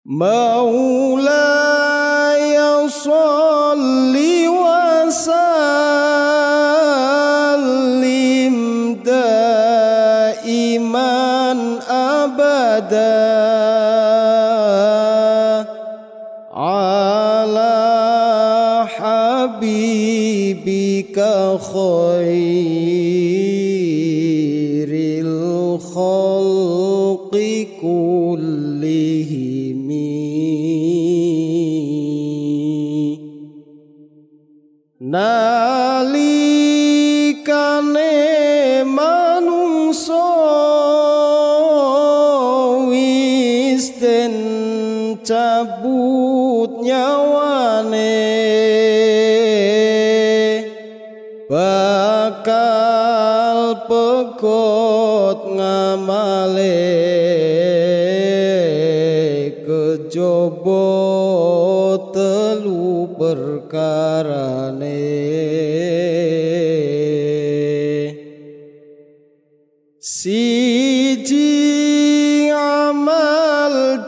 Maulaya sholli wa sallim daiman abada ala habibika khairil khalqi kullihim. Nalikane manungso wis den cabut nyawane, bakal pegot ngamale kejaba telu perkarane. Siji amal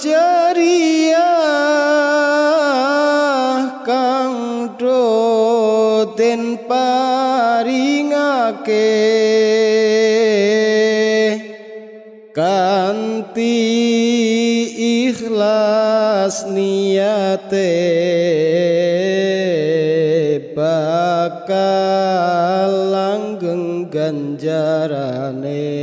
jariyah kang do den paringake kanthi ikhlas niyate, bakal langgeng ganjarane.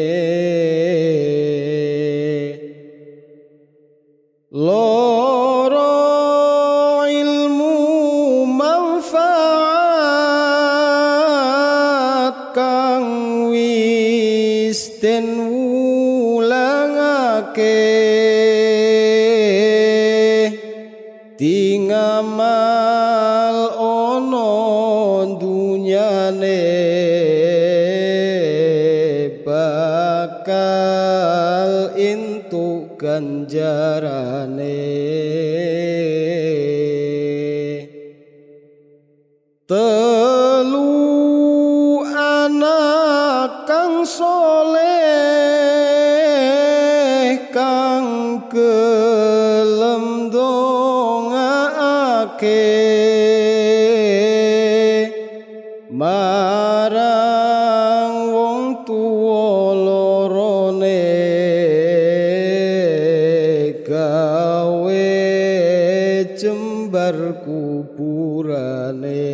Loro ilmu manfaat kang wis den wulangake tingamal ono dunyane, bakal entuk ganjarane. Telu anak kang soleh kang gelem dongaake marang wong tuwa lorone, gawe jembar kuburane.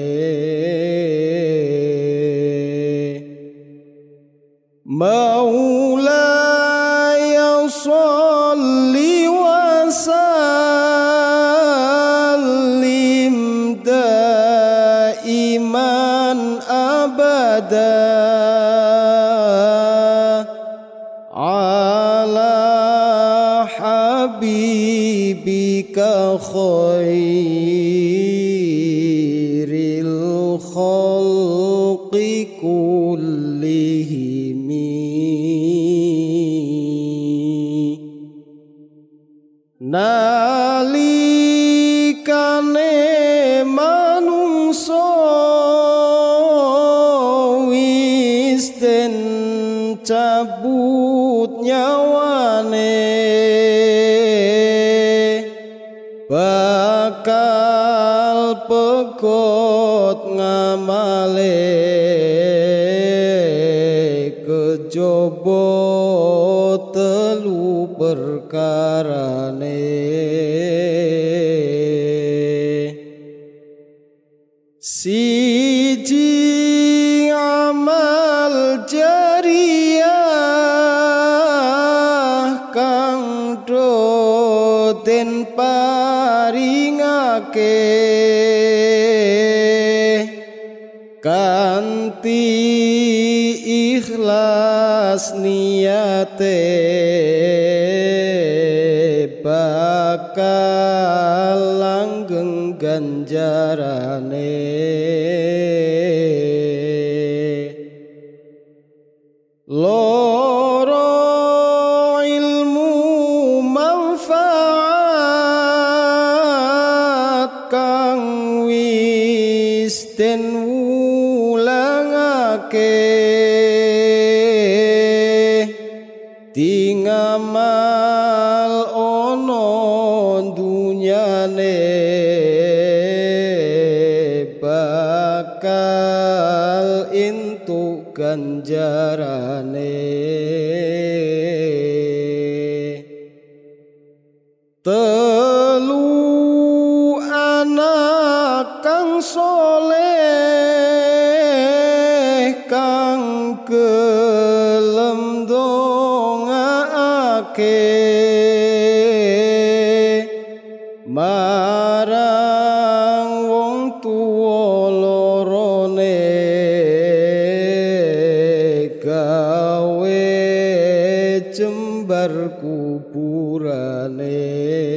Maulaya sholli wa sallim daiman abada ala habibika khairil khalqi kullihim. Nalikane manungso wis den cabut nyawane, bakal pegot ngamale kejaba telu perkarane. Siji amal jariyah kang do den paringake kanthi ikhlas niyate, bakal langgeng ganjarane. Loro ilmu manfaat kang wis den wulangake tingamal ono bakal entuk ganjarane. Telu anak kang soleh kang gelem ndongaake marang wong tuwa lorone gawe jembar kuburane.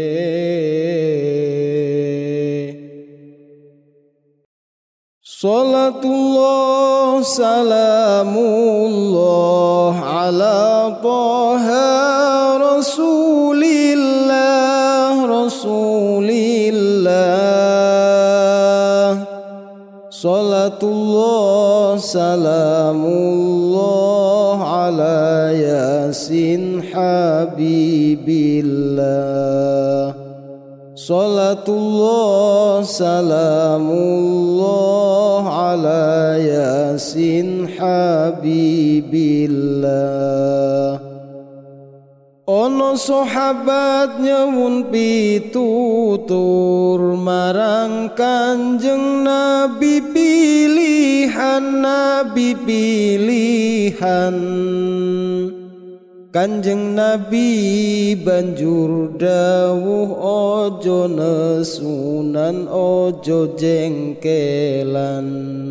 Salatullah salamullah ala Taha Rasulillah Rasulillah. Salatullah salamullah ala Yasin Habibillah. Salatullah salamullah ala Yasin Habibillah. Ono sahabat nyuwun pitutur marang Kanjeng Nabi pilihan, Nabi pilihan. Kanjeng Nabi banjur dawuh ojo nesunan ojo jengkelan.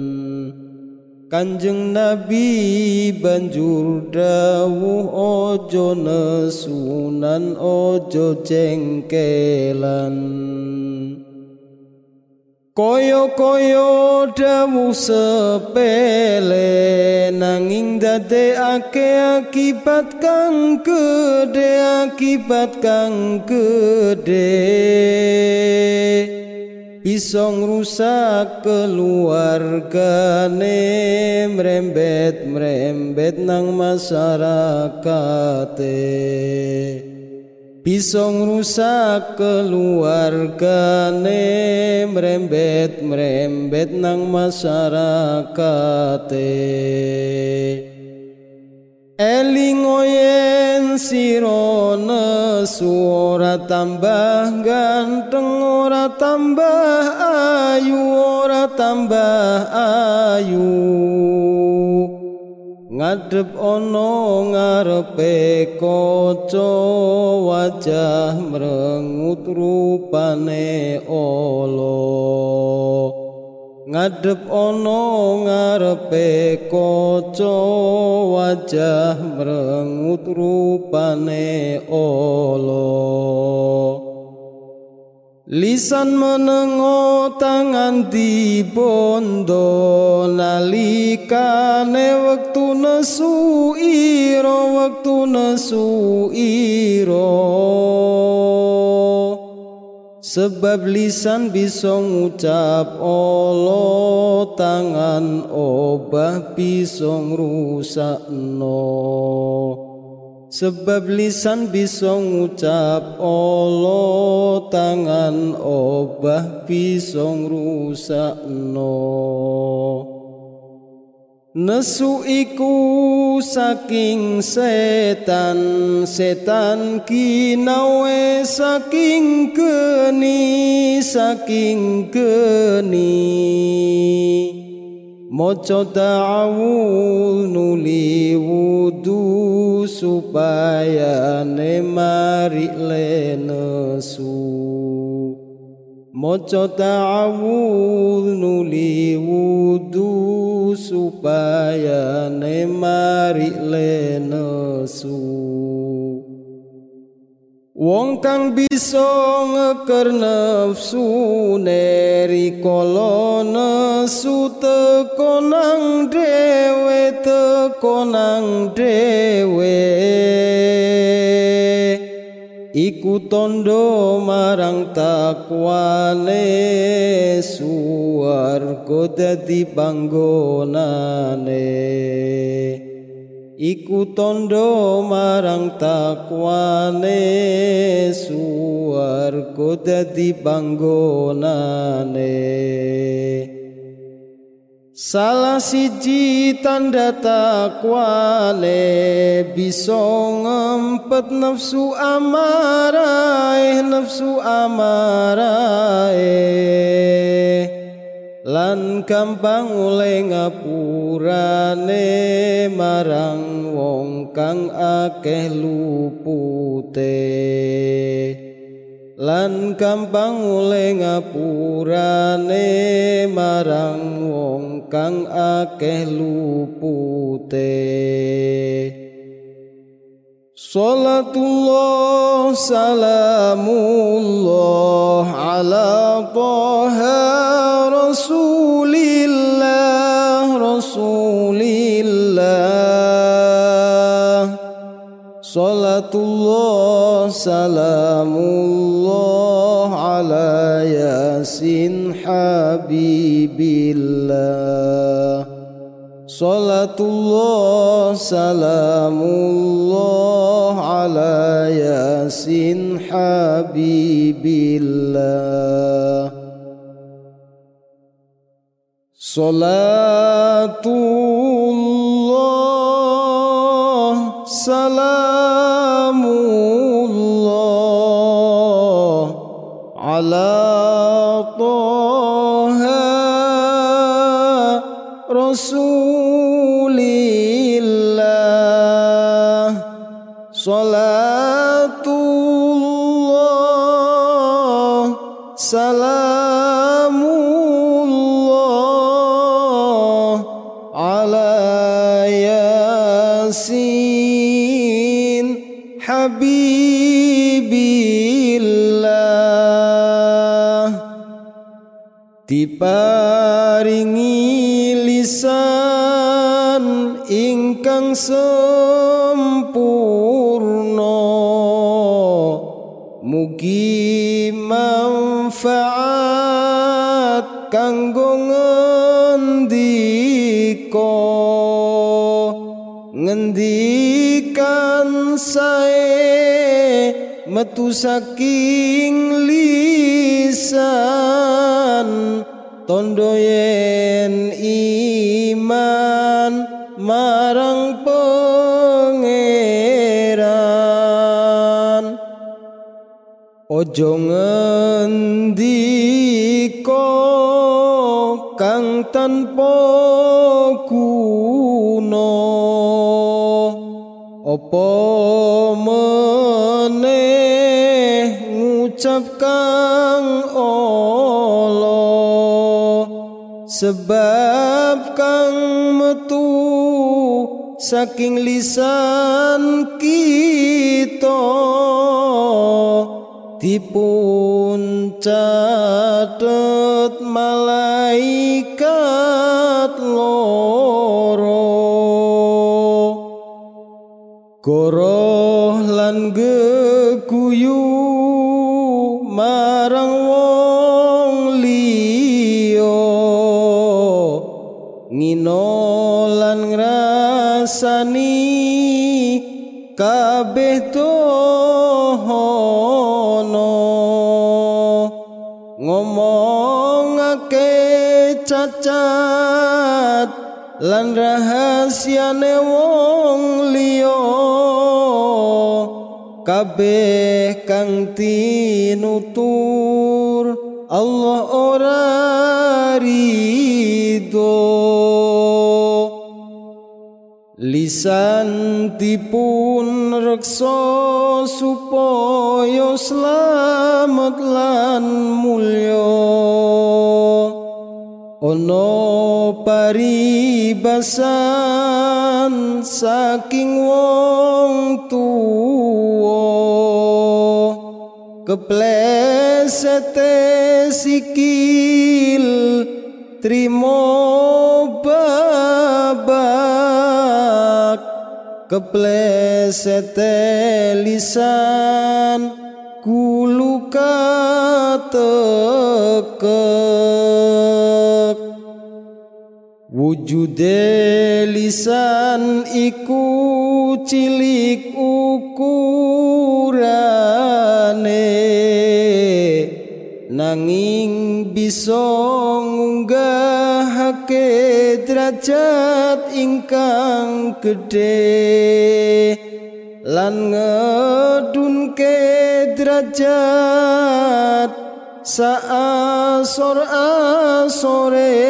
Kanjeng Nabi banjur dawuh ojo nesunan ojo jengkelan. Koyo-koyo dawuh sepele nanging dadekake akibat kang gedhe, akibat kang gedhe. Bisa ngrusak keluargane, mrembet-mrembet nang masyarakate. Bisa ngrusak keluargane, mrembet-mrembet nang masyarakate. Eling yen sira nesu ora tambah ganteng, ora tambah ayu, ora tambah ayu. Ngadep ono ngarepe kaca wajah mrengut rupane ala. Ngadep ono ngarepe kaca wajah mrengut rupane ala. Lisan menengo tangan dibondo nalikane wektu nesu ira, wektu nesu ira. Sebab lisan bisa ngucap Allah, tangan obah bisa ngrusakno. Sebab lisan bisa ngucap Allah, tangan obah bisa ngrusakno. Nesu iku saking setan, setan kinawe saking geni, saking geni. Moco ta'awul nuli wudu supaya nemari lenesu. Moco ta'awul nuli wudu supaya nemari lenesu. Wong kang bisa ngeker nafsune rikala nesu teko nang dhewe, teko nang dhewe. Iku tondo marang takwane, suwarga dadi panggonane. Iku tondo marang takwane, suwarga mergo dadi panggonane. Salah siji tanda takwane bisa ngempet nafsu amarae lan gampang oleh ngapurane marang wong kang akeh lupute. Lan gampang oleh ngapurane marang wong kang akeh lupute. Salatullah salamullah ala Taha Rasulillah. Salatullah salamullah ala Yasin Habibillah. Salatullah salamullah ala Yasin Habibillah. Salatullah salamullah ala Taha Rasulillah. Salatullah salamullah ala Yasin Habibillah. Diparingi lisan ingkang sempurna, mugi manfaat kanggo ngendikan sae metu saking lisan, tondo yen iman marang Pangeran. Ojo ngendika kang tanpa guna, apa meneh ngucap kang ala, sebab kang metu saking lisan kita dipun catet malaikat loro. Goroh lan geguyu marang wong liya, ngino lan ngrasani kabeh dohono, ngomongake cacat lan rahasiane wong liya, kabeh kang tinutur Allah ora ridho. Lisan dipun reksa supaya slamet lan mulya, ono paribasan saking wong tuwa, keplesete sikil trimo babak, keplesete lisan kulu katekek. Wujude lisan iku cilik ukurane, nanging bisa ngunggahake derajat ingkang gedhe lan ngedunke derajat saasor-asore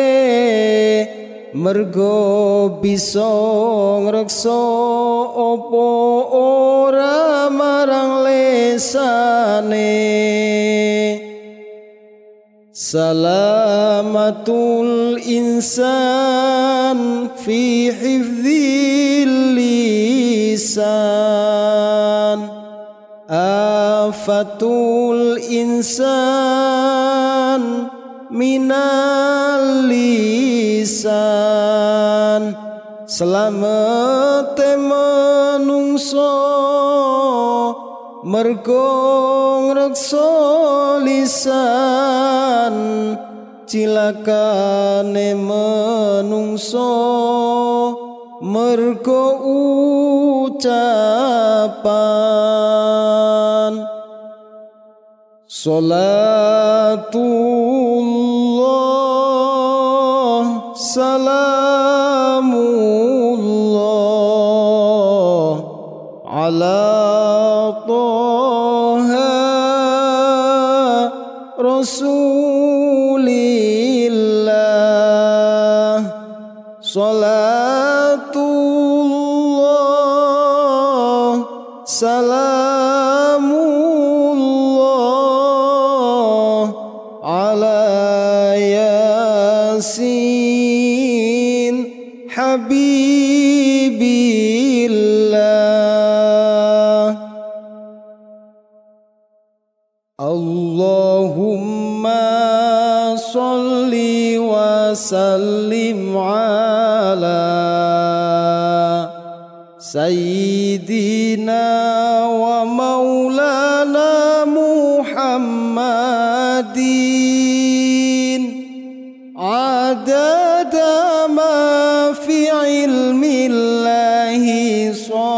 mergo bisa ngreksa apa ora marang lesane. Salamatul insan fi hifdzil lisan, afatul insan minal lisan. Selamat menungso mergo ngreksa lisan, cilakane menungso mergo ucapan. Salatullah salamullah ala Rasulillah. Salatullah salamullah ala Yasin Habibillah. Allahumma sholli wa sallim ala sayyidina wa maulana Muhammadin adada ma fi ilmillahi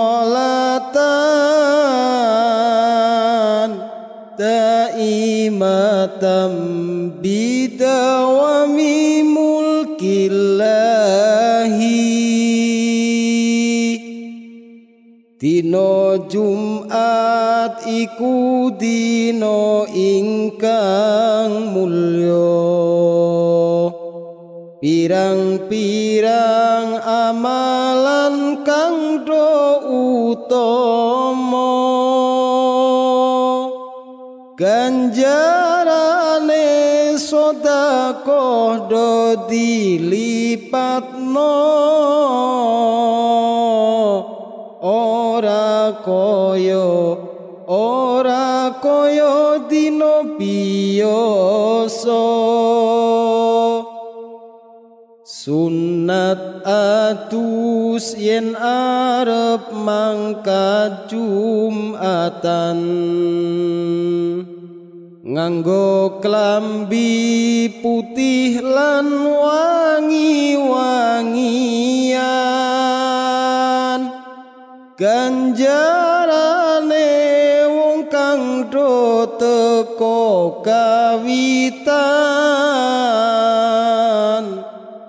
sholatan daimatan bidawami mulkillahi. Dino Jumat iku dino ingkang mulya, pirang-pirang amalan kang do utama, ganjarane sedekah do dilipatno, ora kaya dina biasa. Sunat atus yen arep mangkat Jumatan, nganggo klambi putih lan wangi-wangian, ganjarane wong kang do teko kawitan,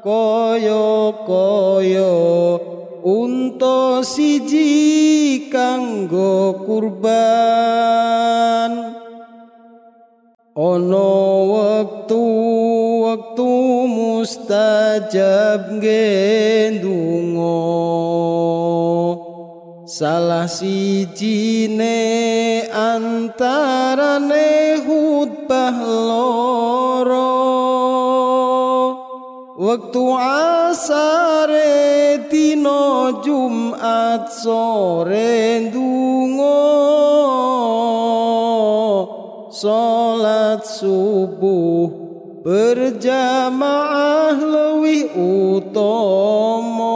kaya unta siji kanggo kurban. Ono wektu mustajab gendungo, salah sijine antarane khutbah loro. Wektu asare dina Jumat sore ndonga, salat subuh berjamaah luwih utama.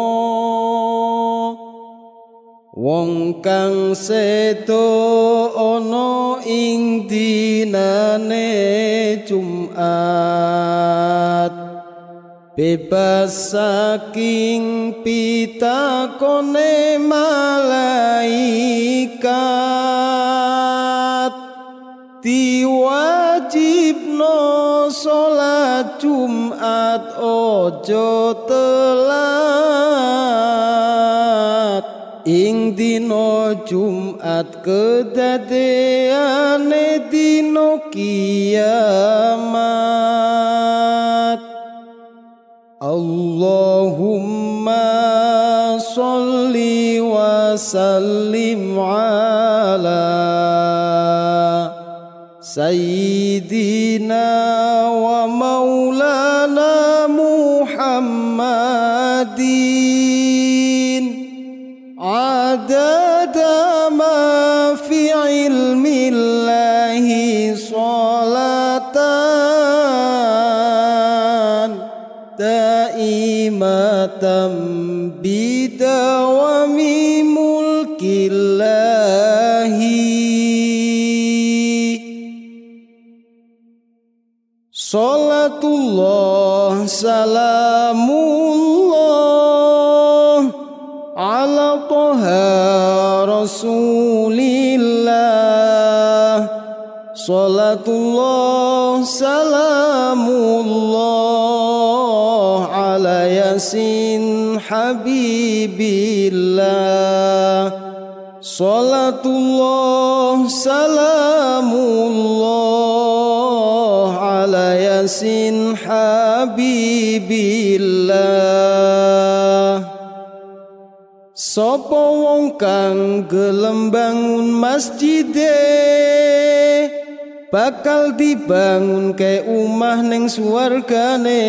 Wong kang sedo ana ing dinane Jumat, bebas saking pitakone malaikat, diwajib wajibno salat Jumat ojo telat ing dina Jumat kedadeane dina kiamat. Allahumma sholli wa sallim ala Sayyidina wa maulana Muhammadin adada ma fi ilmillahi salatan daimatan bidawami mulkillahi. Salatullah salamullah ala Toha Rasulillah. Salatullah salamullah ala Yasin Habibillah. Salatullah salamullah ala Yasin Habibillah. Sapa wong kang gelem bangun masjide bakal dibangun ke umah ning swargane.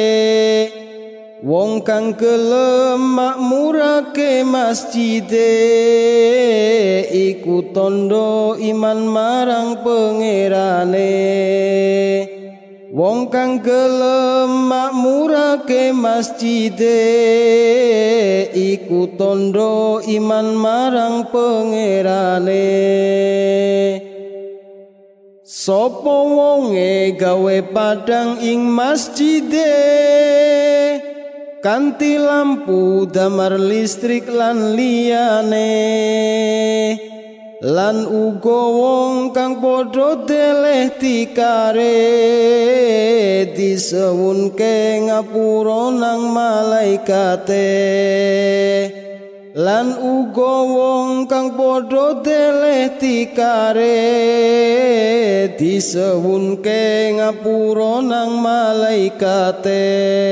Wong kang gelem makmurake masjide iku tondo iman marang pangerane. Wong kang gelem makmurake masjide iku tondo iman marang pangerane. Sapa wonge gawe padang ing masjide kanthi lampu damar listrik lan liyane, lan uga wong kang padha deleh tikare disewunke ngapura nang malaikate, lan uga wong kang padha deleh tikare disewunke ngapura nang malaikate.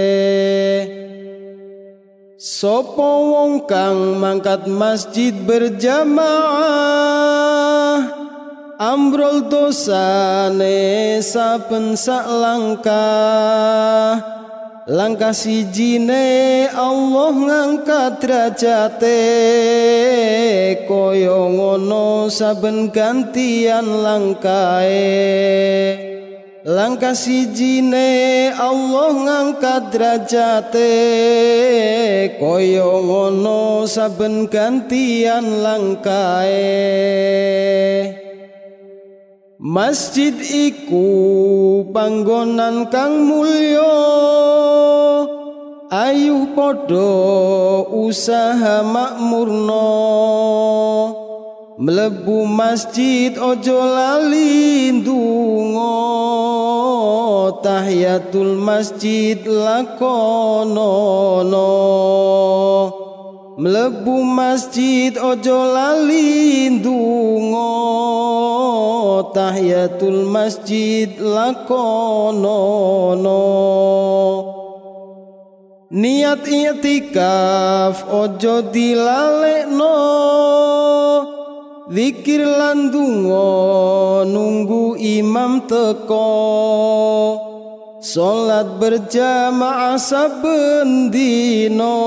Sapa wong kang mangkat masjid berjamaah ambrol dosane saben sak langkah. Langkah sijine Allah ngangkat derajate kaya ngono saben gantian langkahe. Langkah sijine Allah ngangkat derajate kaya ngono saben gantian langkahe. Masjid iku panggonan kang mulya, ayuh padha usaha makmurna. Mlebu masjid ojo lali ndonga, tahiyatul masjid lakonono. Mlebu masjid ojo lali ndonga, tahiyatul masjid lakonono. Niat i'tikaf ojo dilalekno, zikir lan donga nunggu imam teko. Salat berjamaah saben dina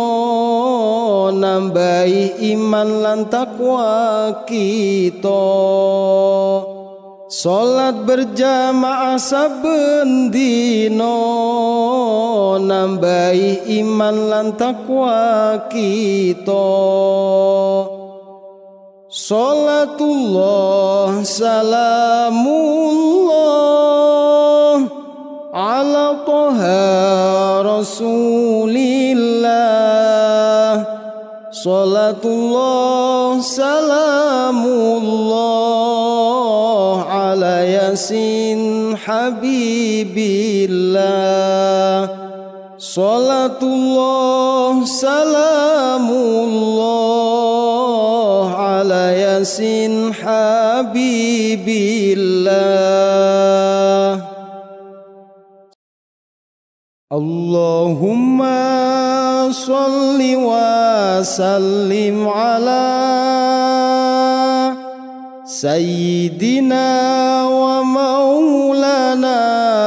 nambahi iman lan takwa kita. Salat berjamaah saben dina nambahi iman lan takwa kita. Salatullah salamullah ala Toha Rasulillah. Salatullah salamullah ala ala yasin habibillah. Salatullah salamullah ala yasin habibillah. Allahumma sholli wa sallim ala sayyidina wa maulana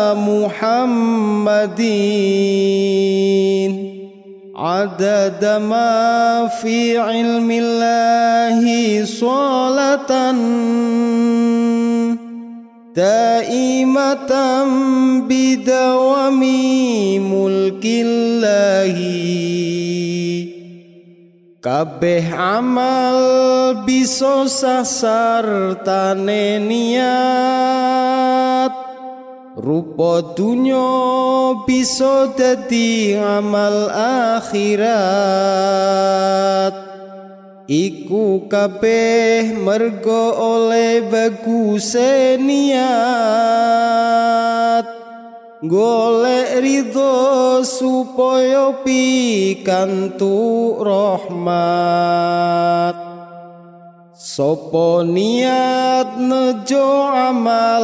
Muhammadin adada ma fi ilmillahi sholatan daimatan bidawami mulkillahi. Kabeh amal bisa sasar tane niat, rupa dunya bisa dadi amal akhirat. Iku kabeh mergo oleh baguse niat, golek ridho supaya pikantuk rahmat. Sopo niat nejo amal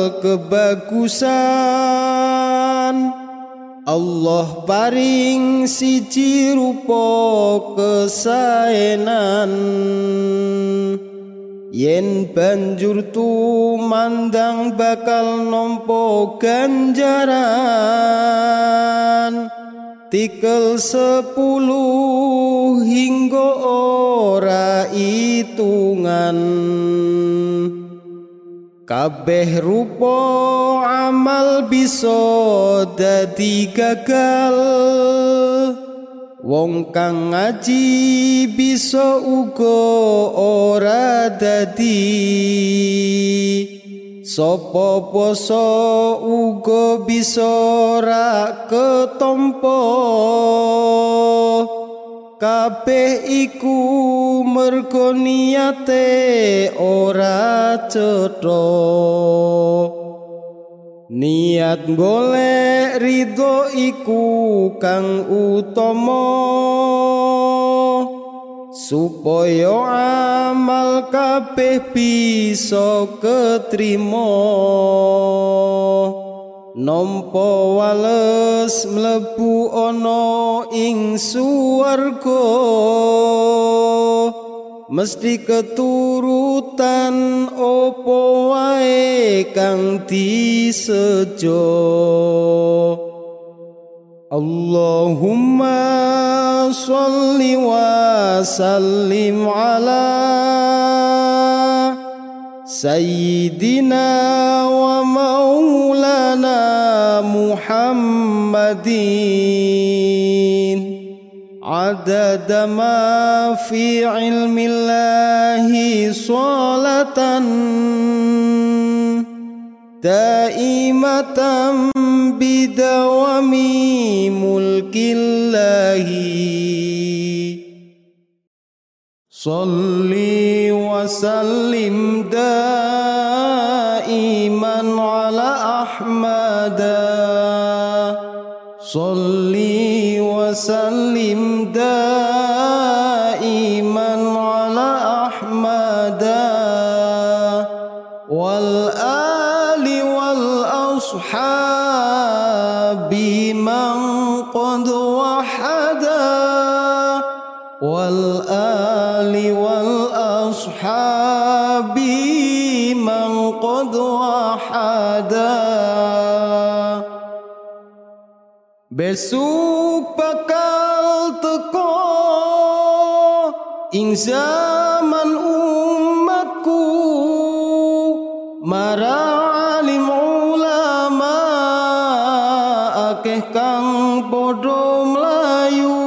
kebagusan, Allah paring siji rupa kesaenan. Yen banjur tumandang bakal nampa ganjaran tikel 10 hingga ora itungan. Kabeh rupa amal bisa dadi gagal, wong kang ngaji bisa uga ora dadi. Sapa poso uga bisa ora ketampa. Kabeh iku mergo niate ora cetha. Niat golek ridho iku kang utama, supaya amal kabeh bisa ketrima. Nampa wales mlebu ana ing swarga, mesti keturutan apa wae kang disejo. Allahumma sholli wa sallim ala sayyidina wa maulana Muhammadin adada ma fi ilmillahi sholatan daimatan bidawami mulkillahi. Salli wa sallim daiman ala Ahmada. Salli wa sallim daiman ala Ahmada wal ali wal ashabi man qad wahada wal ali wal ashabi man qad wahada. Besok bakal teko ing zaman umatku, marang alim ulama akeh kang padha mlayu.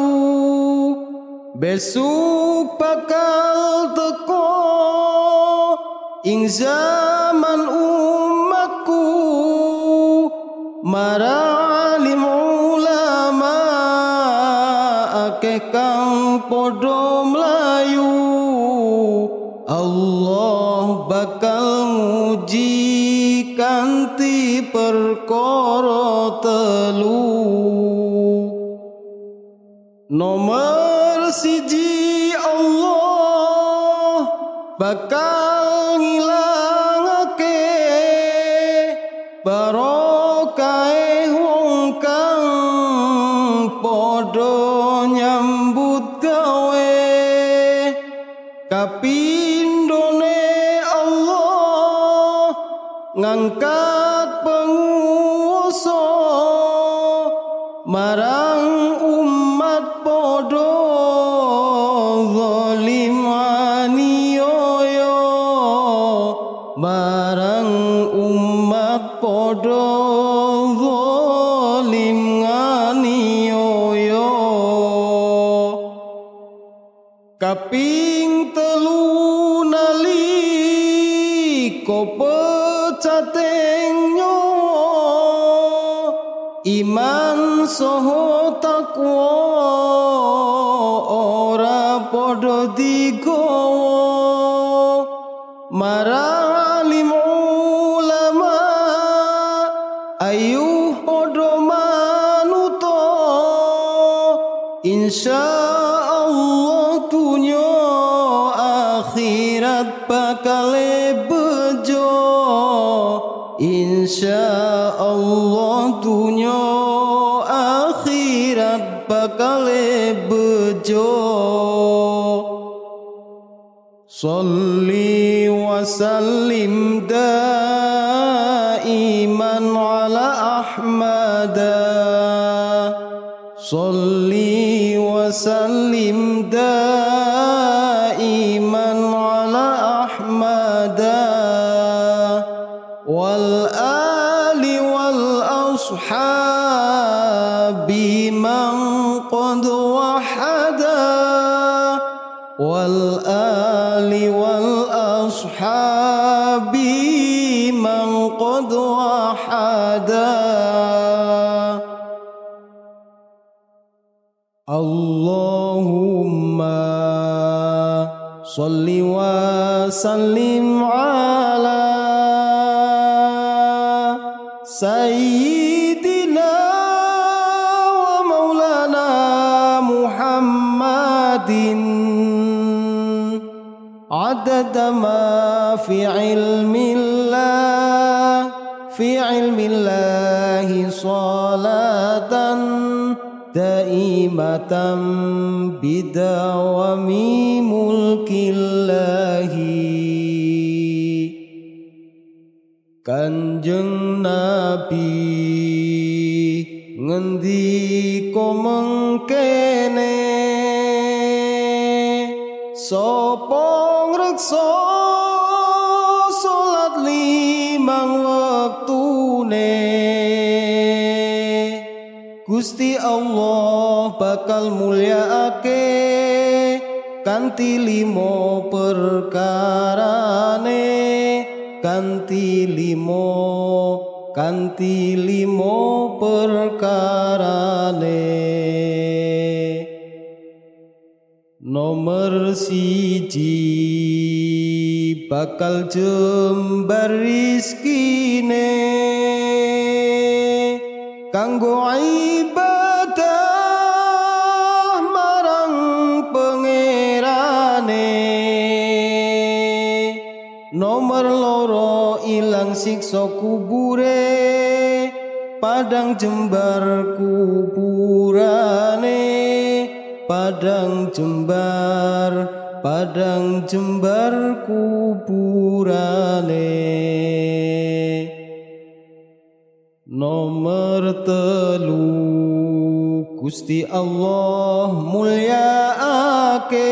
Besok bakal teko ing zaman umatku, marang alim ulama akeh kang padha mlayu. Allah bakal nguji perkara telu. Nomor siji Allah bakal ngilangake barokahe wong kang padha nyambut gawe. Kapindhone Allah ngangkat penguasa marang umat padha zalim aniaya, marang umat padha zalim aniaya. Kaping telu nalika pecateng nyawa, iman saha takwa ora padha digawa. Marang alim ulama ayu padha manuta, insyaallah dunya akhirat bakal bejo. Insyaallah dunya akhirat bakal bejo. Salli wa sallim daiman ala Ahmada, salli wa sallim daiman ala Ahmada, wal ali wal ashabi man qad wahada, wal ali wal ashabi man qad wahada. Allahumma salli wa sallim ala sayyidina wa maulana Muhammadin adada ma fi ilmillah, fi ilmillahi salatan daimatan bidawami mulkillahi. Kanjeng Nabi ngendika mengkene, sapa ngreksa salat limang wektune, Gusti Allah bakal mulyaake kanthi limo perkarane, kanthi limo perkarane. Nomor siji bakal jembar rizkine kanggo ibadah marang pangerane. Nomor loro ilang siksa kubure, padang jembar kuburane, padang jembar kuburane. Nomor telu Gusti Allah mulyaake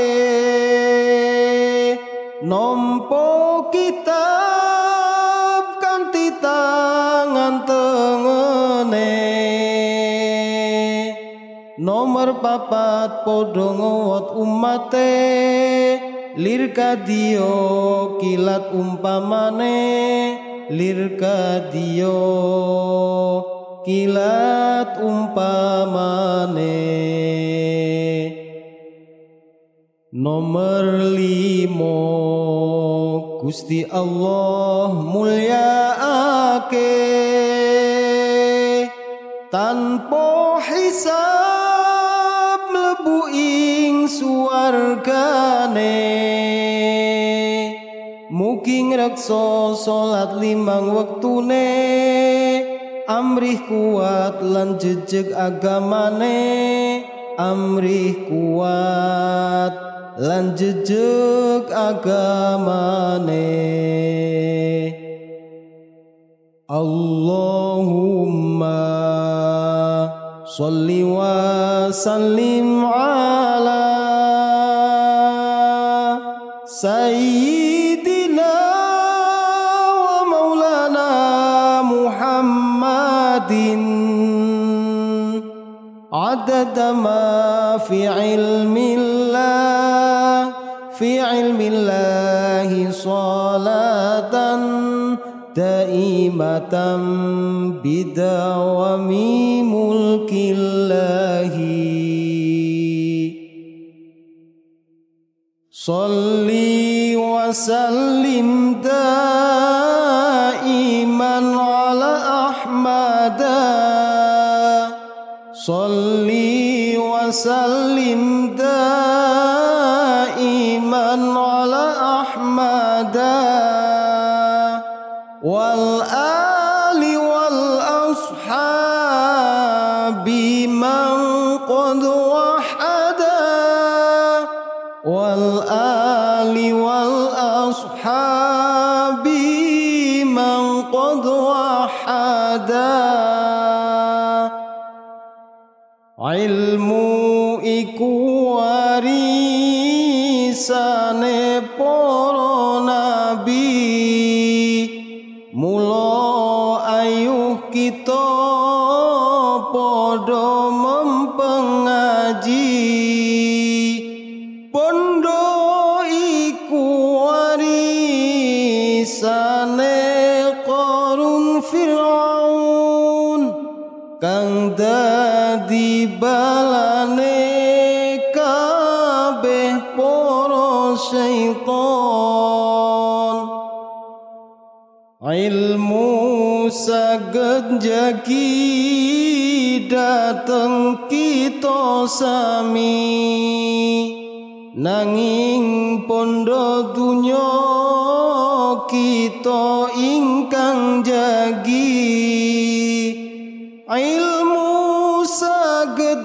nampa kitab kanthi tangan tengene. Nomor papat padha ngowot umate lir kadya kilat umpamane, lir kadya kilat umpamane. Nomor 5 Gusti Allah mulyaake tanpa hisab mlebu ing suwargane. Mugi ngreksa salat 5 wektune, amrih kuat lan jejeg agamane, amrih kuat lan jejeg agamane. Allahumma sholli wa sallim ala sayyidina wa maulana Muhammadin adada ma fi ilmillah, fi ilmillahi salatan daimatan bidawami mulkillahi. Salli wa sallim daiman ala Ahmada, salli wa sallim daiman ala Ahmada wal ali wal ashabi man qad wahada, wal ali wal ashabi man qad wahada. Ilmu iku warisane para nabi, mula ayuh kita padha mempengaji. Bondo iku warisane Qarun Fir'aun, kang dadi balane kabeh para syaitan. Ilmu saged jagi dateng kita sami, nanging pondo dunya kita ingkang jagi. Ilmu saged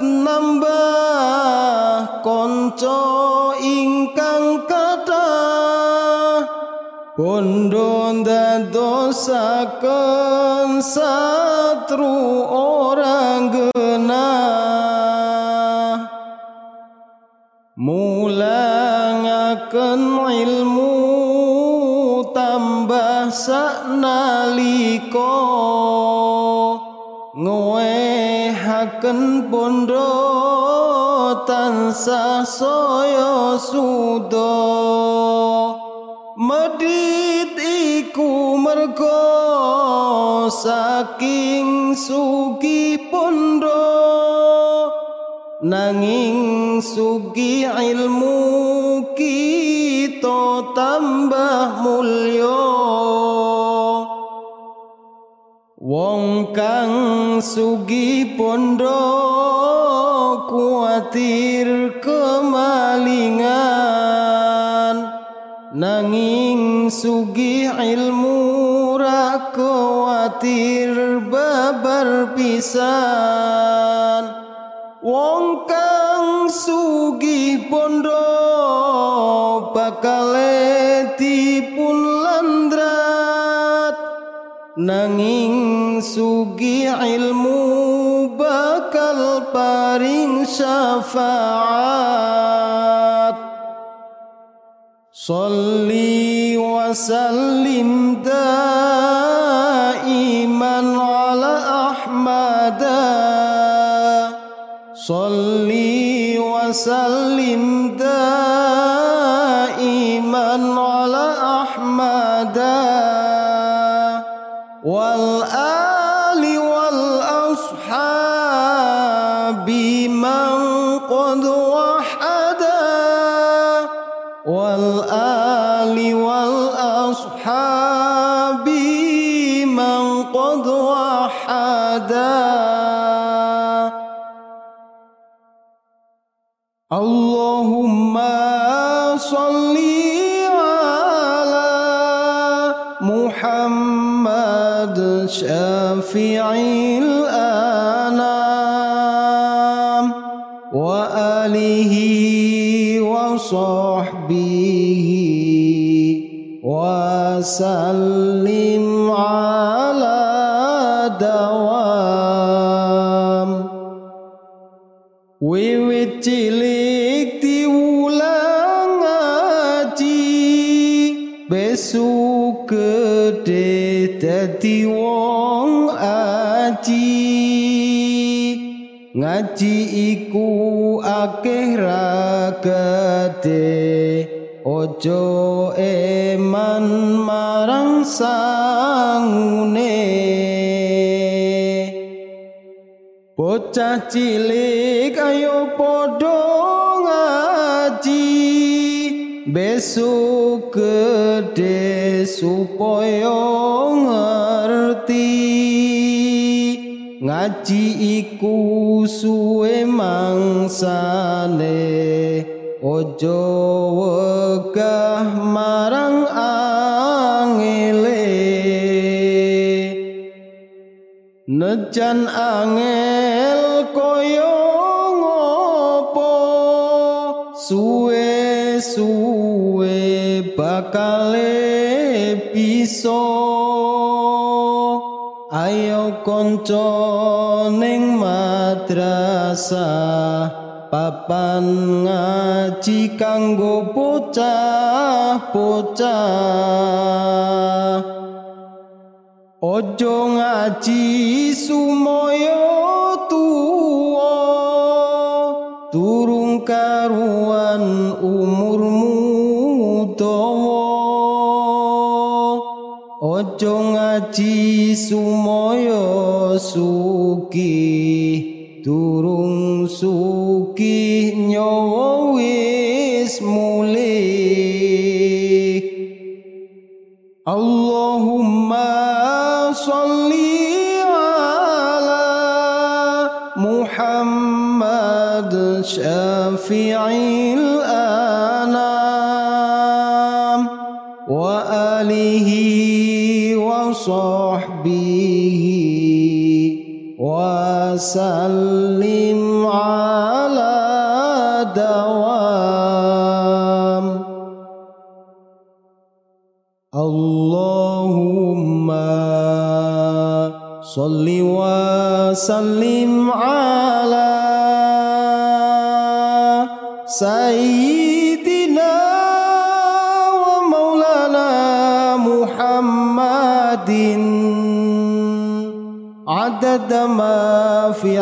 nambah konco ingkang kathah, bondo ndadosaken satru orang genah. Mulangaken ilmu tambah saknalika, ngwehaken bondo tansah saya suda. Medit iku merga saking sugi bondo, nanging sugi ilmu kita tambah mulya. Wong kang sugih bondo kuatir kemalingan, nanging sugih ilmu ra kuatir babar pisan. Wong kang sugih bondo bakal dipun landrat, nanging sugih ilmu bakal paring syafaat. Salli wa sallim daiman ala Ahmada, salli wa sallim daiman ala Ahmada wal ali wal ashabi man qad wahada, wal ali wal ashabi man qad wahada. Muhammad syafi'il anam wa alihi wa sahbihi wa sallim ala dawam. Wiwit cilik diulang ngaji, besok gede dadi wong aji. Ngaji iku akeh ra gede, ojo eman marang sangune. Bocah cilik ayo podo ngaji, besok gede supaya ngerti. Ngaji iku suwe mangsane, ojo wegah marang angele. Nejan angel koyo ngopo, suwe-suwe bakale bisa. Ayo konco ning madrasah, papan ngaji kanggo bocah-bocah. Ojo ngaji sumoyo tuwa, durung karuan umurmu dawa. Ojo ngaji sumoyo sugih, durung sugih nyawa wis mulih. Allahumma sholli ala Muhammad syafi'il anam wa alihi wa sahbihi wa sallim ala dawam. Allahumma sholli wa sallim ala sayyidina wa maulana Muhammadin adada ma fi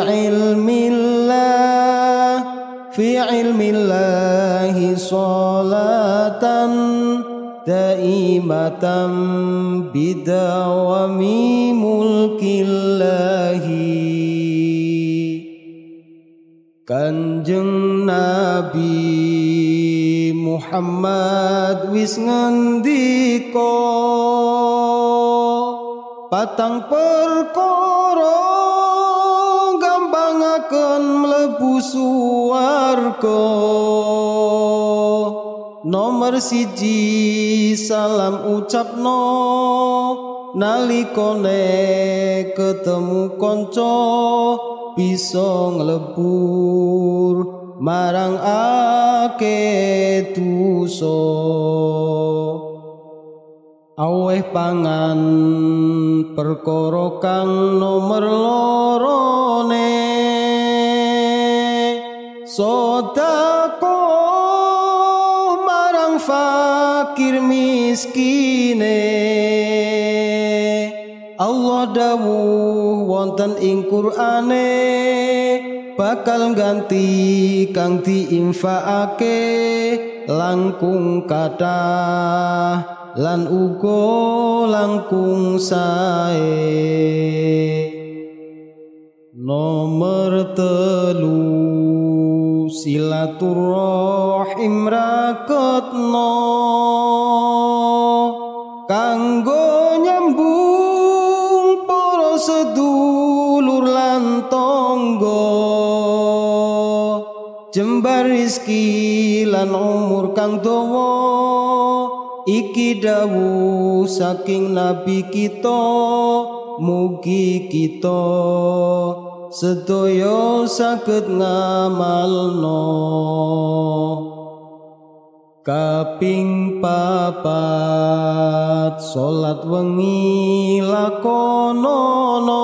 ilmillahi salatan daimatan bidawami mulkillahi. Kanjeng Nabi Muhammad wis ngendika, patang perkara gampangaken mlebu swarga. Nomor siji salam ucapno nalikane ketemu kanca, bisa nglebur marang akeh dosa. Aweh pangan perkara kang nomor lorone, sedekah marang fakir miskine. Allah dawuh wonten ing Qur'ane, bakal ganti kang diinfakake langkung kathah lan uga langkung sae. Nomor telu silaturahim raketno kanggo nyambung para sedulur lan tangga, jembar rizki lan umur kang dawa iki dawuh saking nabi kita, mugi kita sedaya saged ngamalno. Kaping papat salat wengi lakonono,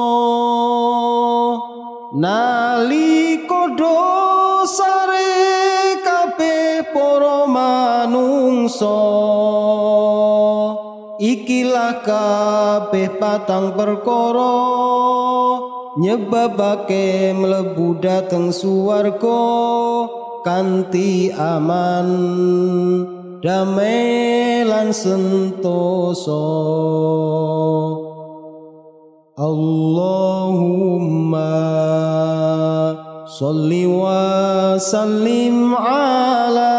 nalika dosare kabeh para manungsa, ikilah kabeh patang perkara nyebabake mlebu dhateng swarga kanthi aman, damai lan sentosa. Allahumma sholli wa sallim ala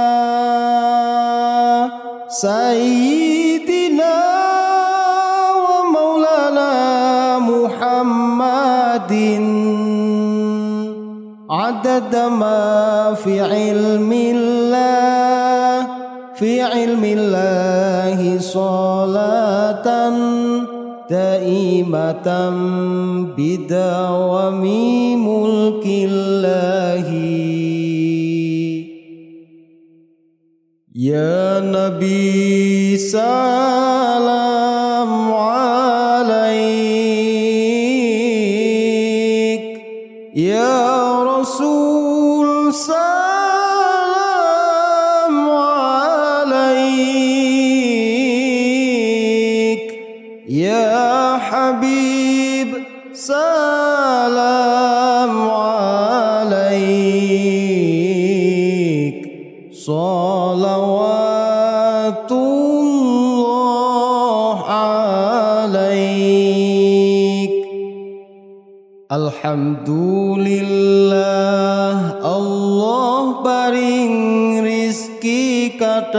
sayyidina wa maulana Muhammadin adada ma fi ilmillahi salatan daimatan bidawami mulkillahi. Ya Nabi salam alaik, ya Rasul salam alaik, ya Habib salam alaik, salawatullah alaik. Alhamdulillah Allah paring rizki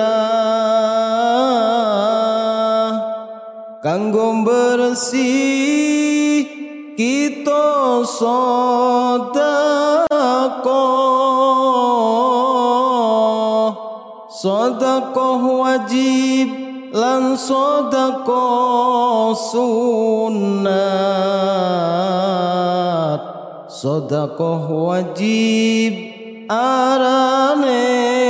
kathah kanggo bersih kita sedekah wajib lan sedekah sunat. Sedekah wajib arane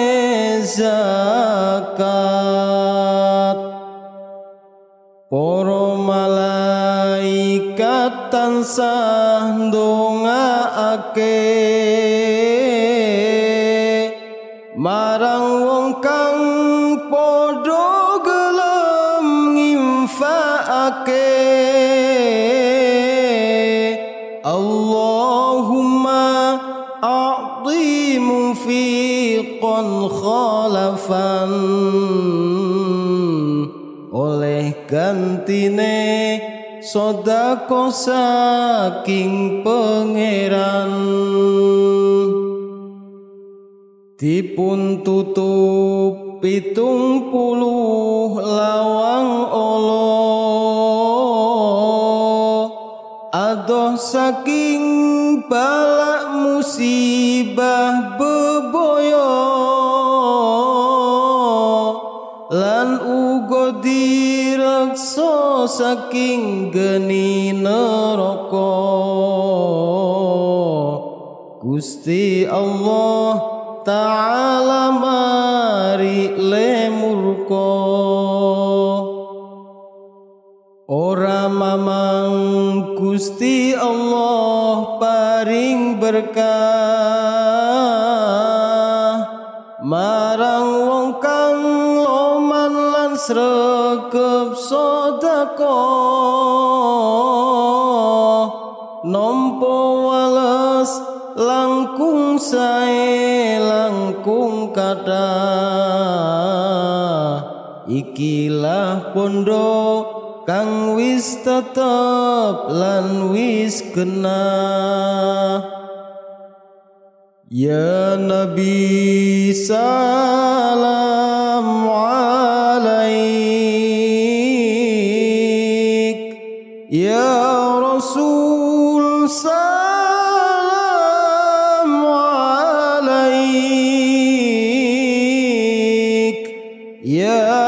zakat. Para malaikat tansah ndongaake marang wong kang padha gelem nginfakake. Allahumma a'ti munfiqan khalafan, oleh gantine sedekah saking pangeran. Dipun tutup 70 lawang Allah, adoh saking balak musibah bebaya, lan uga direksa saking geni neraka. Gusti Allah Ta'ala mari lemurka, ora mamang Gusti Allah paring berkah marang wong kang loman lan sregep sedekah, nampa wales langkung sae langkung kathah. Ikilah pondo kang wis tetep lan wis genah. Ya Nabi salam alaik, ya Rasul salam alaik, ya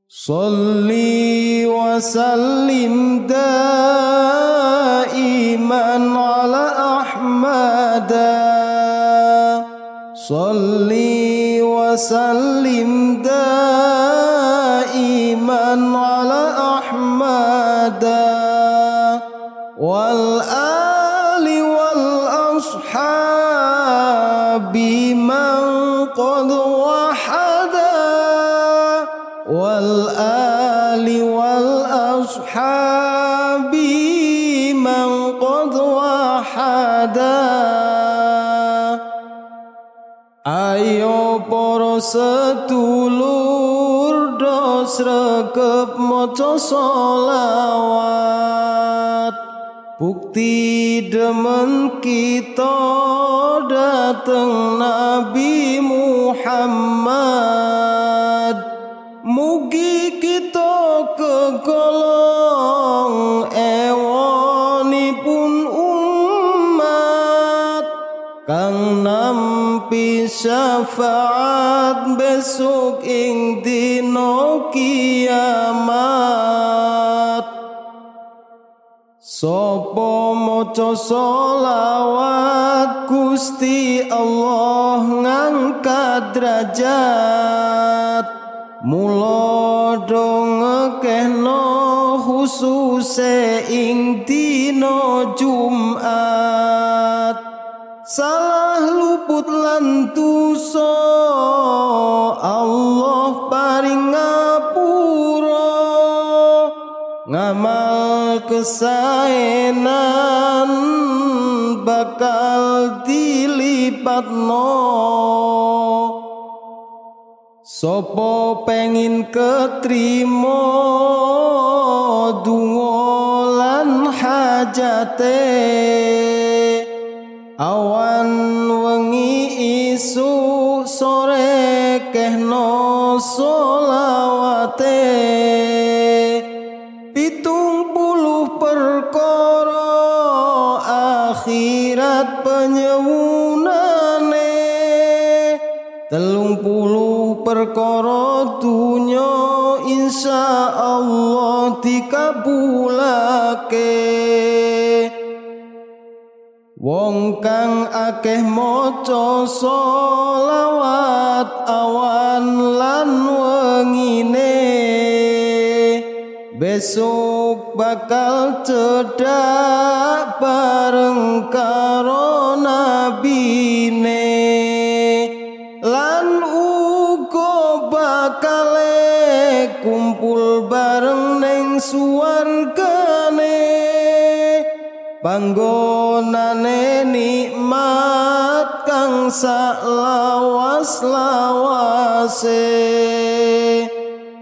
Sholli wa sallim daiman ala Ahmada. Sholli wa sallim daiman ala Ahmada wal ali wal ashabi man qad wahada wal ali wal ashabi man qad wahada. Ayo para sedulur do sregep maca sholawat, bukti demen kita dateng Nabi Muhammad. Mugi kita kegolong ewonipun umat kang nampi syafaat besok ing dina kiamat. Sapa maca sholawat Gusti Allah ngangkat derajat, mula do ngekehno khususe ing dina Jumat. Salah luput lan dosa Allah paring ngapura, ngamal kesaenan bakal dilipatno. Sopo pengin ketrimo donga lan hajate, awan wengi isuk sore kehno sholawate. 70 perkara akhirat penyewunane, 30 perkara dunya insyaallah dikabulake. Wong kang akeh maca sholawat awan lan wengine, besok bakal cedhak bareng karo nabine, lan uga bakale kumpul bareng ning suwargane. Panggonane nikmat kang sak lawas-lawase.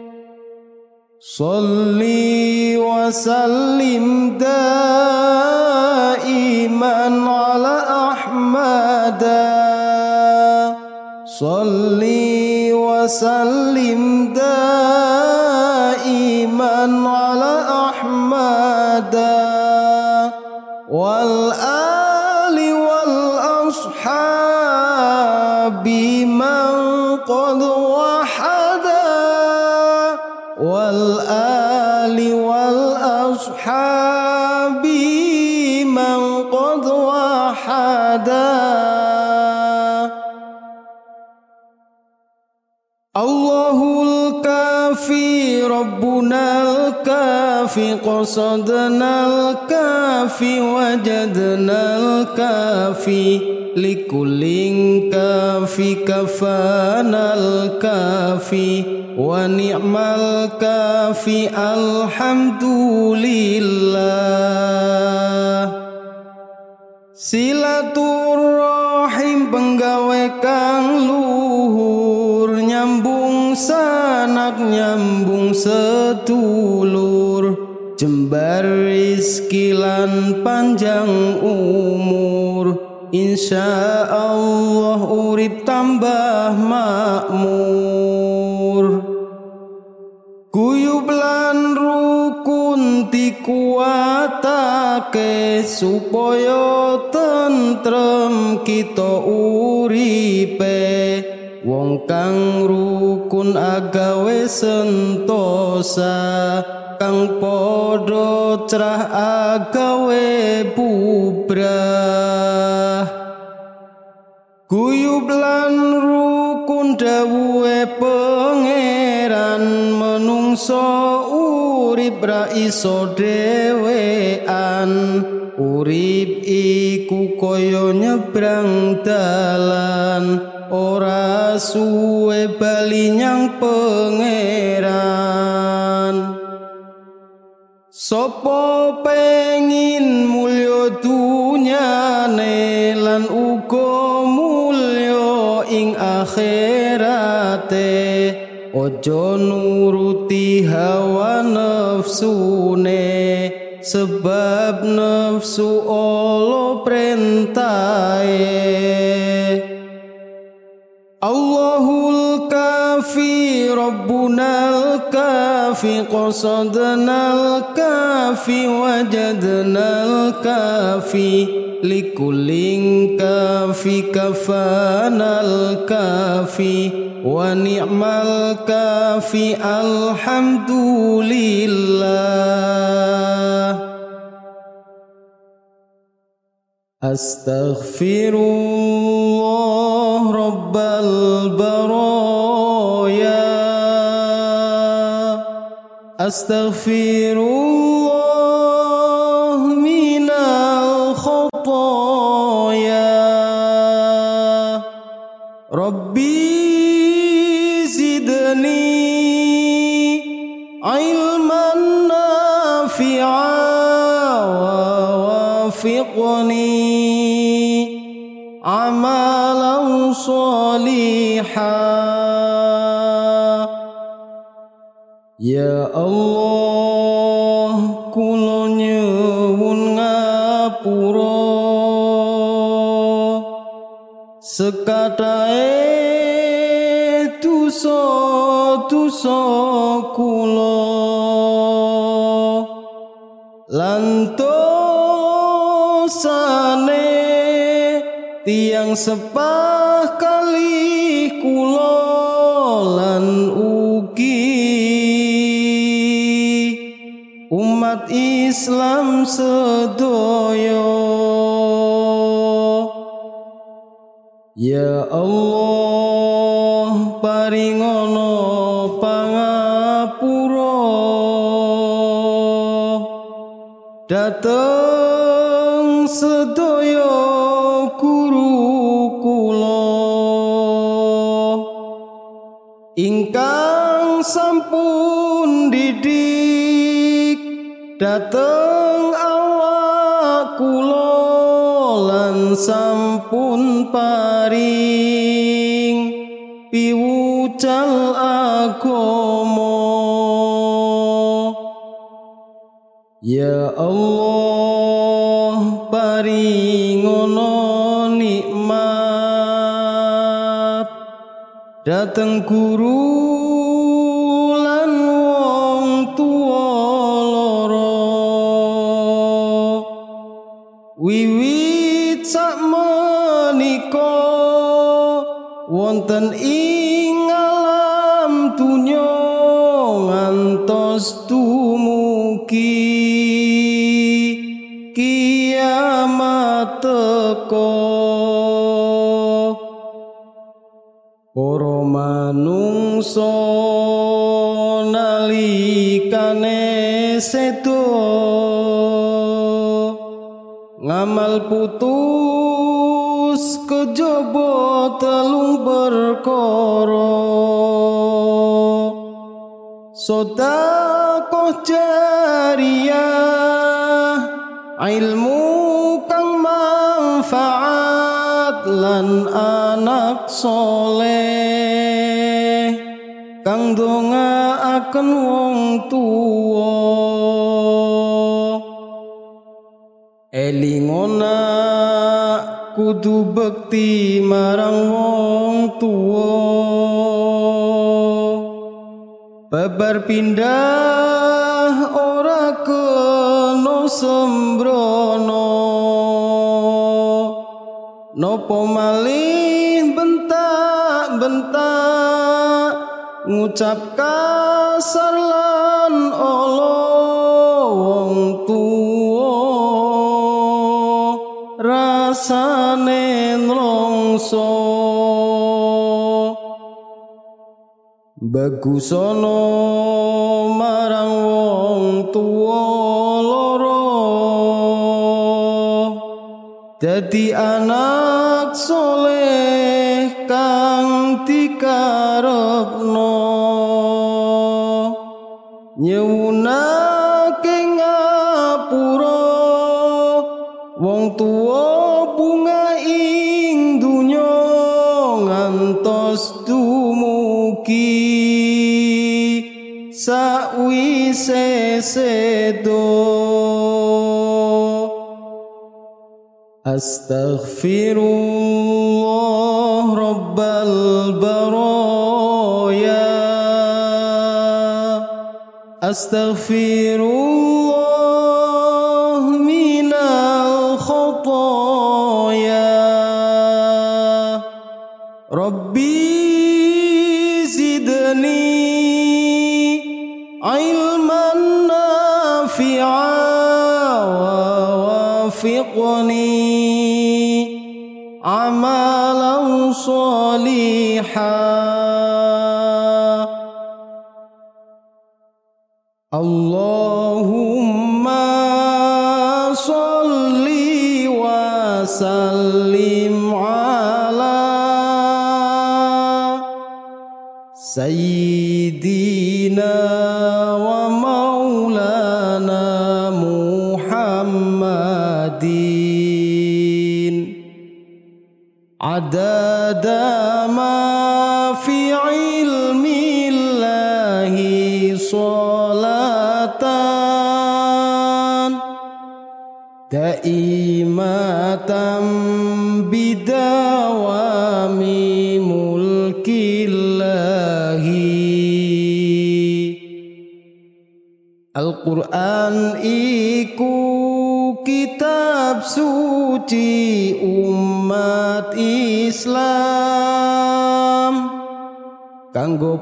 Sholli wa sallim daiman ala Ahmada. Sholli wa sallim daiman ala Ahmada wal ali wal ashabi man qad wahada wal ali wal ashabi man qad wahada. Allahul kafi rabbunal kafi qasadnal kafi wajadnal kafi likullin kafi kafanal kafi wa ni'mal kafi alhamdulillah. Silaturahim penggawe kang luhur, nyambung sanak nyambung sedulur, jembar rizki lan panjang umur, insyaallah urip tambah makmur. Guyub lan rukun dikuatake supaya tentrem kita uripe, wong kang rukun agawe sentosa kang padha cerah agawe bubrah guyub lan rukun dawuhe pangeran menungso urip ra iso dhewean urip iku kaya nyebrang dalan ora suwe bali nyang pangeran sapa pengin mulya dunyane lan uga mulya ing akhirate ojo nuruti hawa nafsune sebab nafsu Allah perintahe Allahul kafi Rabbunal kafi qasadnal kafi wajadnal kafi likullin kafi kafanal kafi wa ni'mal kafi alhamdulillah Astaghfirullah Rabbal baraya Astaghfirullah minal khataya Rabbi zidni ilman nafi'a wa wafiqni amalan salihah Ya Allah kula nyuwun ngapura sekatahe dosa-dosa kula lan dosane tiang sepah kali kula lan ugi umat Islam sedaya Ya Allah paringono pangapura dateng sedaya guru kula ingkang sampun didik dateng awak kula lan sampun paring piwucal agama Ya Allah paringono nikmat dateng guru lan wong tuwa loro wiwit sakmenika wonten ing alam dunya ngantos dumugi kiamat teka para manungsa nalikane sedo ngamal putus kejaba telung perkara sedekah jariyah ilmu kang manfaat lan anak soleh kang ndongaaken wong tuwa elingona kudu bekti marang wong tuwa babar pindah ora kena sembrono nopo malih bentak bentak ngucap kasar lan olo wong tuwa rasane nlongso bagusono marang wong tuwa loro dadi anak soleh kang dikarepno nyewunake ngapura wong tuwa bunga ing dunya ngantos dumugi sakwise sedo astaghfirullah rabbal baraya astaghfirullah minal khotoya rabbi zidni ilman nafi'a wa wafiqni amalan salihah Allahumma sholli wa sallim ala sayyidina wa maulana Muhammadin adada ma fi ilmillahi sholatan daimatan bidawami mulkillahi Al-Quran iku kitab suci umat Islam kanggo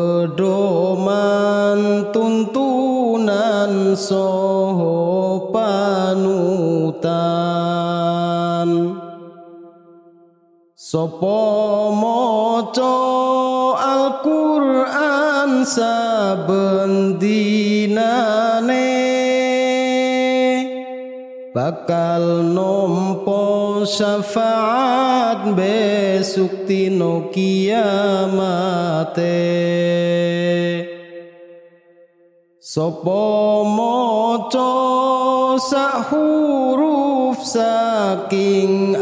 pedoman tuntunan saha panutan sapa maca Al-Quran saben dinane bakal nampa syafaat besuk dina kiamate sapa maca sak huruf saking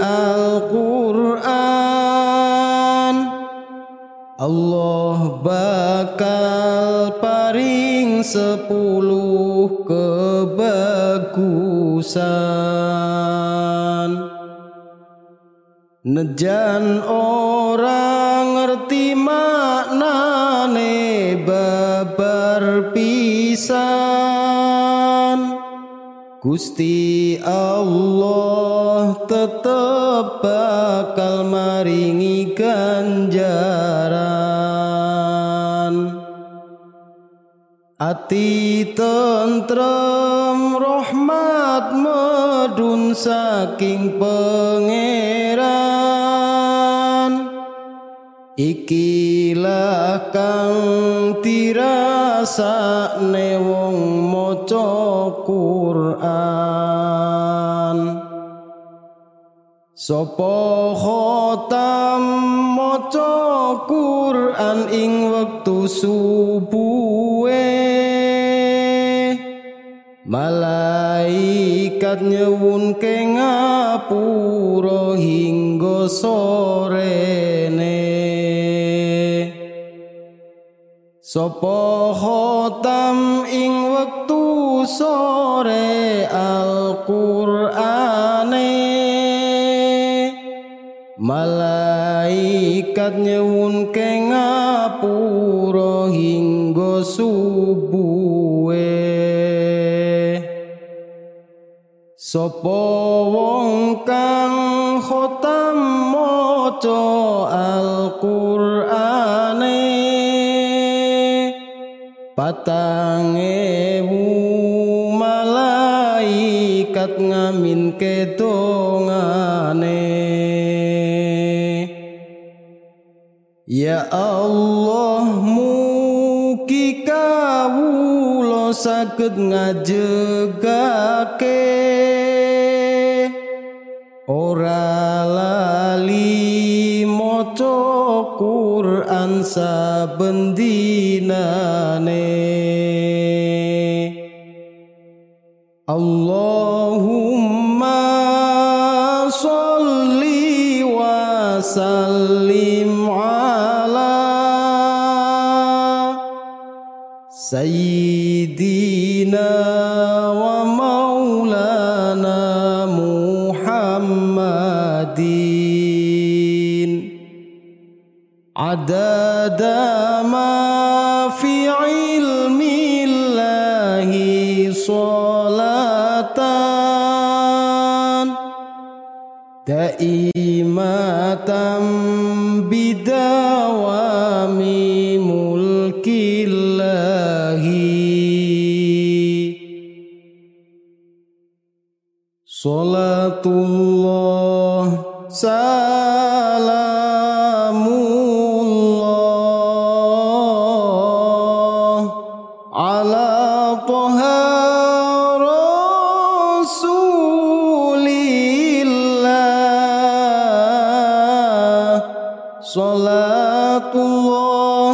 Al-Quran Allah bakal paring 10 kebagusan nejan orang ngerti maknane babar pisan Gusti Allah tetep bakal maringi ganjaran ati tentrem rahmat medun saking pangeran ikilah kang dirasakne wong maca Quran sapa khotam maca Quran ing wektu subuhe malaikat nyewunke ngapura hingga sorene sapa khotam ing wektu sore Al-Qur'ane malaikat nyewunke ngapura hingga subuhe sapa wong kang khotam maca Al-Qur'an patang ewu malaikat ngaminke dongane. Ya Allah mugi kawula saged ngajegake ora lali maca Quran saben dinane. Allahumma sholli wa sallim ala sayyidina wa maulana Muhammadin adada ma fi ilmillahi sholatan daimatan bidawami mulkillahi. Salatullah salamullah ala toha rasulillah. Salatullah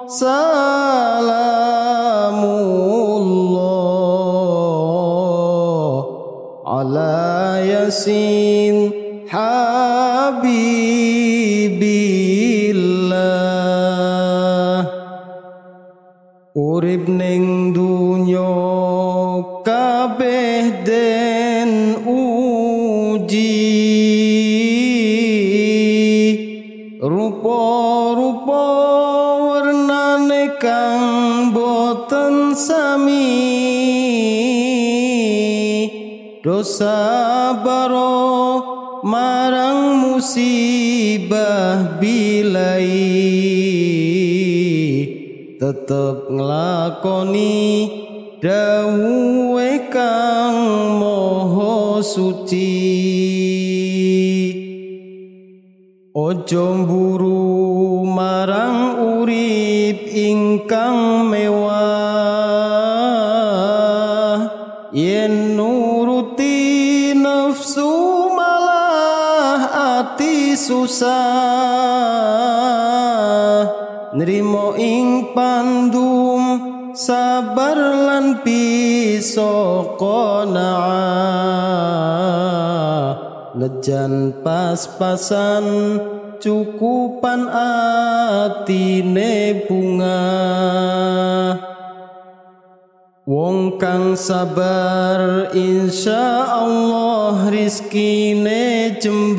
salamullah ala yasin habibillah. Urip ning dunya kabeh den uji rupa-rupa warnane kang boten sami dosa baro marang musibah bilai tetep nglakoni dawuhe kang maha suci. Ojo mburu marang urip ingkang mewah yen nuruti nafsu malah ati susah nrimo ing pandum sabar lan bisa qanaah lejan pas-pasan cukupan atine bunga. Wong kang sabar insyaallah rizkine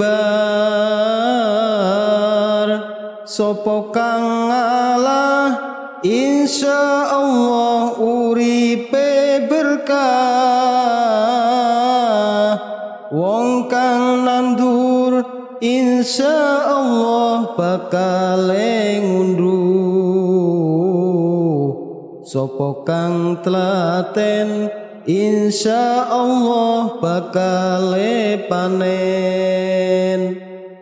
jembar sopo kang ngalah insyaallah uripe berkah. Wong kang nandur insyaallah bakal ngunduh. Sopo kang telaten insyaallah bakal panen.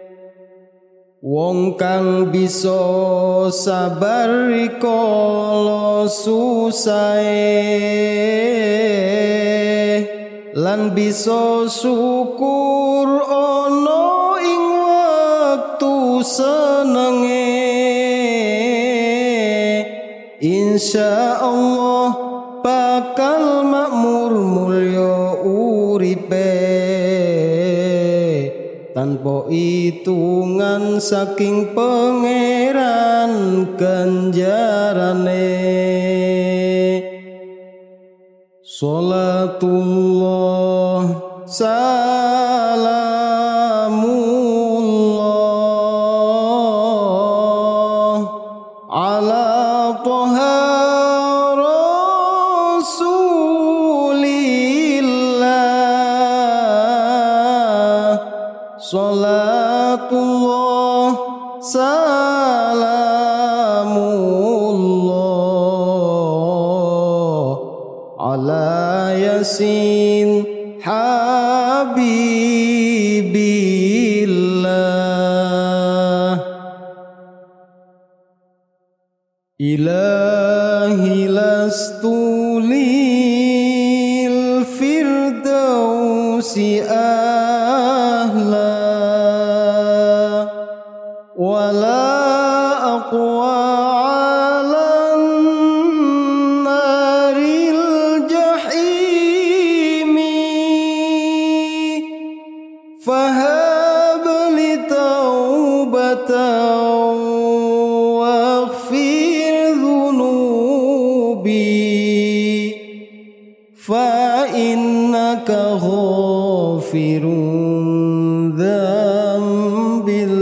Wong kang bisa sabar rikala susahe lan bisa syukur ana ing wektu senenge insyaallah bakal makmur mulya uripe tanpa hitungan saking pangeran ganjarane. Salatullah salamullah ala toha rasulillah. Salatullah salamullah ala yasin habibillah. Ilahi lastu lil firdausi ahla wala aqwa alan naril jahimi fahab li taubatan waghfir dhunubi fa innaka ghafirun dzambil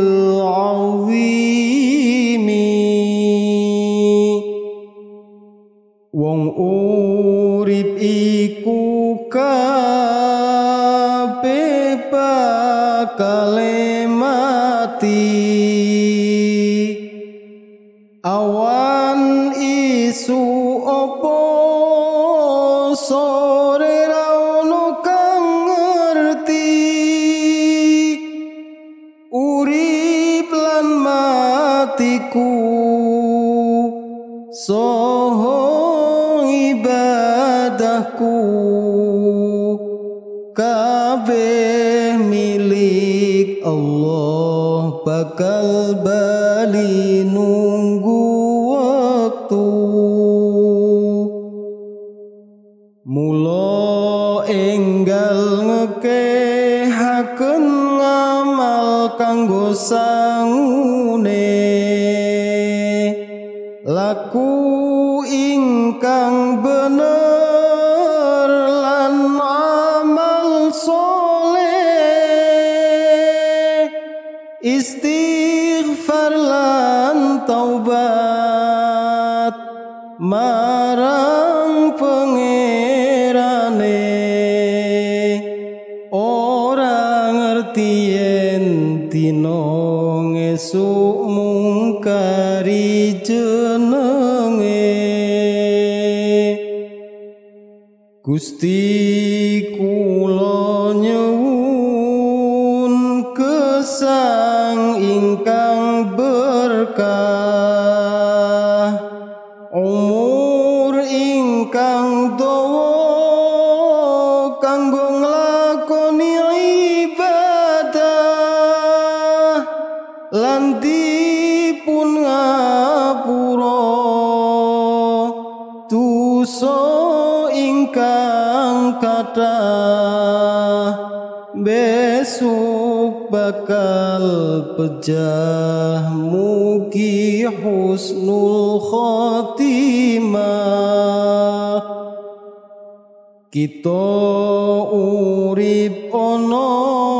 wong urip iku kabeh bakale mati awan isu opo sore ra ono kang ngerti urip lan matiku soho ibadahku kabeh milik Allah bakal bali nunggu waktu mula enggal ngekehaken ngamal kanggo sangune laku ingkang bener lan amal soleh istighfar lan taubat marang pangerane ora ngerti yen dina ngesuk mungkari jenenge Gusti kula nyuwun gesang ingkang berkah umur ingkang dawa kanggo nglakoni ibadah lan dipun ngapura dosa ingkang kathah besok bakal pejah mugi husnul khotimah kita urip ana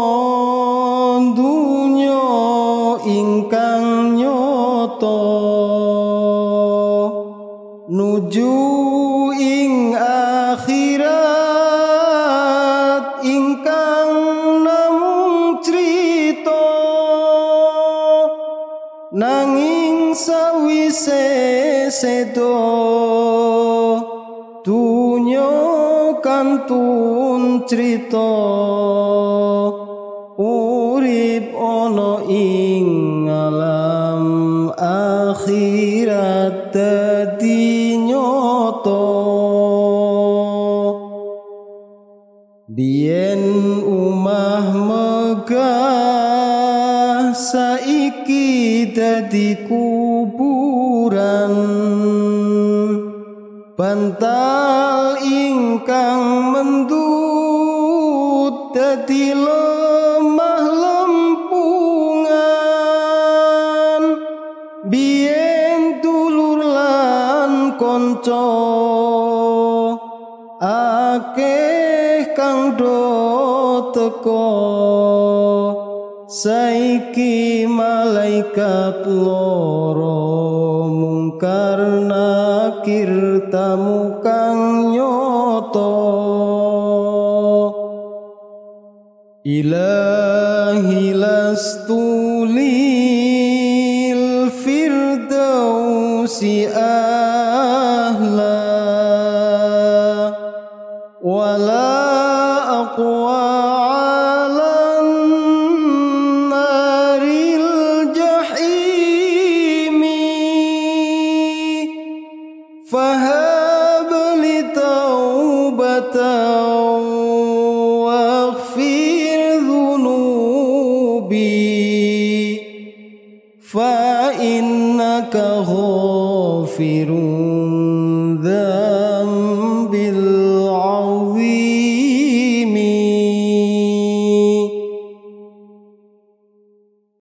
dunya ingkang nyata nuju ing akhirat ingkang namung crita nanging sawise sedo dunya kantun crita urip ana ing alam akhirat dadi nyata biyen umah megah saiki dadi kuburan bantal ingkang mendut dadi lemah lempungan biyen dulur lan kanca akeh kang do teka saiki malaikat loro mungkar nakir tamu kang nyoto ilahi lastu lil firdausi ahla ولا أقوى على النار الجحيم فهب لي توبة واغفر ذنوبي فإنك غافر